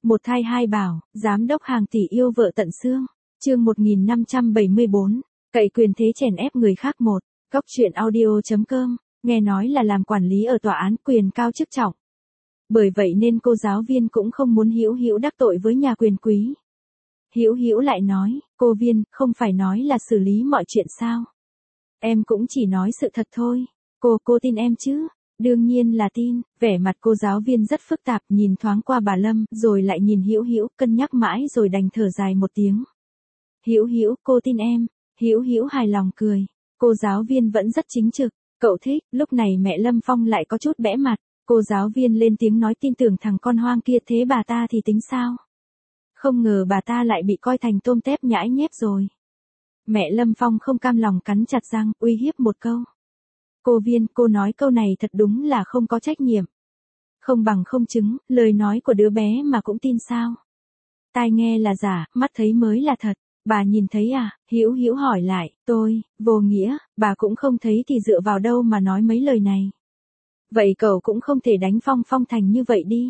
Một thai hai bảo, giám đốc hàng tỷ yêu vợ tận xương. Chương 1574, cậy quyền thế chèn ép người khác một. Góc truyện audio.com, nghe nói là làm quản lý ở tòa án quyền cao chức trọng. Bởi vậy nên cô giáo viên cũng không muốn Hữu Hữu đắc tội với nhà quyền quý. Hữu Hữu lại nói, cô Viên, không phải nói là xử lý mọi chuyện sao? Em cũng chỉ nói sự thật thôi. Cô tin em chứ? Đương nhiên là tin. Vẻ mặt cô giáo viên rất phức tạp, nhìn thoáng qua bà Lâm, rồi lại nhìn Hữu Hữu, cân nhắc mãi rồi đành thở dài một tiếng. Hữu Hữu, cô tin em. Hữu Hữu hài lòng cười. Cô giáo viên vẫn rất chính trực. Cậu thích. Lúc này mẹ Lâm Phong lại có chút bẽ mặt. Cô giáo viên lên tiếng nói tin tưởng thằng con hoang kia, thế bà ta thì tính sao? Không ngờ bà ta lại bị coi thành tôm tép nhãi nhép rồi. Mẹ Lâm Phong không cam lòng cắn chặt răng, uy hiếp một câu. Cô Viên, cô nói câu này thật đúng là không có trách nhiệm. Không bằng không chứng, lời nói của đứa bé mà cũng tin sao? Tai nghe là giả, mắt thấy mới là thật. Bà nhìn thấy à? Hữu Hữu hỏi lại, tôi, vô nghĩa, bà cũng không thấy thì dựa vào đâu mà nói mấy lời này. Vậy cậu cũng không thể đánh Phong Phong thành như vậy đi.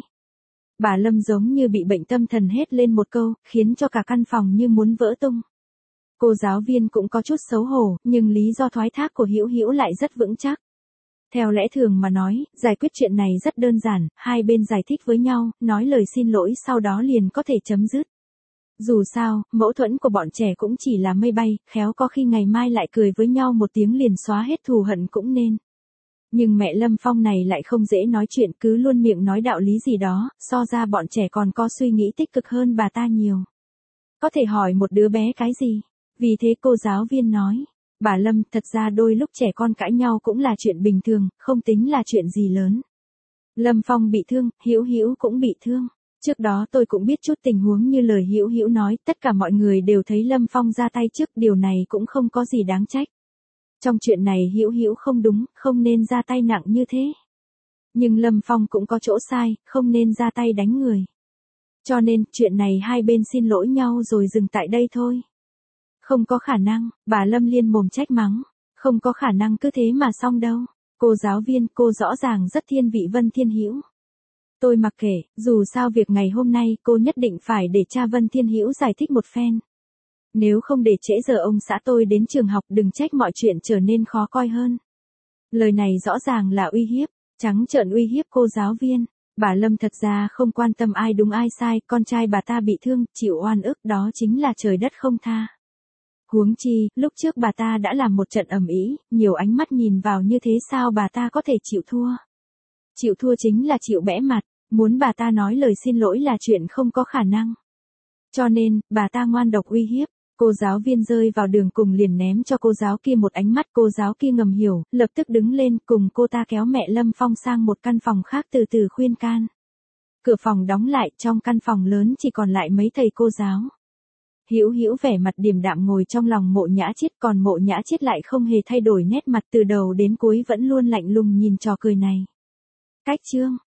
Bà Lâm giống như bị bệnh tâm thần hét lên một câu, khiến cho cả căn phòng như muốn vỡ tung. Cô giáo viên cũng có chút xấu hổ, nhưng lý do thoái thác của Hữu Hữu lại rất vững chắc. Theo lẽ thường mà nói, giải quyết chuyện này rất đơn giản, hai bên giải thích với nhau, nói lời xin lỗi sau đó liền có thể chấm dứt. Dù sao, mâu thuẫn của bọn trẻ cũng chỉ là mây bay, khéo có khi ngày mai lại cười với nhau một tiếng liền xóa hết thù hận cũng nên. Nhưng mẹ Lâm Phong này lại không dễ nói chuyện, cứ luôn miệng nói đạo lý gì đó, so ra bọn trẻ còn có suy nghĩ tích cực hơn bà ta nhiều. Có thể hỏi một đứa bé cái gì? Vì thế cô giáo viên nói, bà Lâm, thật ra đôi lúc trẻ con cãi nhau cũng là chuyện bình thường, không tính là chuyện gì lớn. Lâm Phong bị thương, Hữu Hữu cũng bị thương. Trước đó tôi cũng biết chút tình huống như lời Hữu Hữu nói, tất cả mọi người đều thấy Lâm Phong ra tay trước, điều này cũng không có gì đáng trách. Trong chuyện này Hữu Hữu không đúng, không nên ra tay nặng như thế. Nhưng Lâm Phong cũng có chỗ sai, không nên ra tay đánh người. Cho nên, chuyện này hai bên xin lỗi nhau rồi dừng tại đây thôi. Không có khả năng, bà Lâm liên mồm trách mắng. Không có khả năng cứ thế mà xong đâu. Cô giáo viên, cô rõ ràng rất thiên vị Vân Thiên Hữu. Tôi mặc kệ, dù sao việc ngày hôm nay cô nhất định phải để cha Vân Thiên Hữu giải thích một phen. Nếu không để trễ giờ ông xã tôi đến trường học, đừng trách mọi chuyện trở nên khó coi hơn. Lời này rõ ràng là uy hiếp, trắng trợn uy hiếp cô giáo viên. Bà Lâm thật ra không quan tâm ai đúng ai sai, con trai bà ta bị thương, chịu oan ức đó chính là trời đất không tha. Huống chi, lúc trước bà ta đã làm một trận ầm ĩ, nhiều ánh mắt nhìn vào như thế sao bà ta có thể chịu thua. Chịu thua chính là chịu bẽ mặt, muốn bà ta nói lời xin lỗi là chuyện không có khả năng. Cho nên, bà ta ngoan độc uy hiếp. Cô giáo viên rơi vào đường cùng liền ném cho cô giáo kia một ánh mắt, cô giáo kia ngầm hiểu, lập tức đứng lên cùng cô ta kéo mẹ Lâm Phong sang một căn phòng khác từ từ khuyên can. Cửa phòng đóng lại, trong căn phòng lớn chỉ còn lại mấy thầy cô giáo. Hữu Hữu vẻ mặt điềm đạm ngồi trong lòng Mộ Nhã Chiết, còn Mộ Nhã Chiết lại không hề thay đổi nét mặt, từ đầu đến cuối vẫn luôn lạnh lùng nhìn trò cười này. Cách chương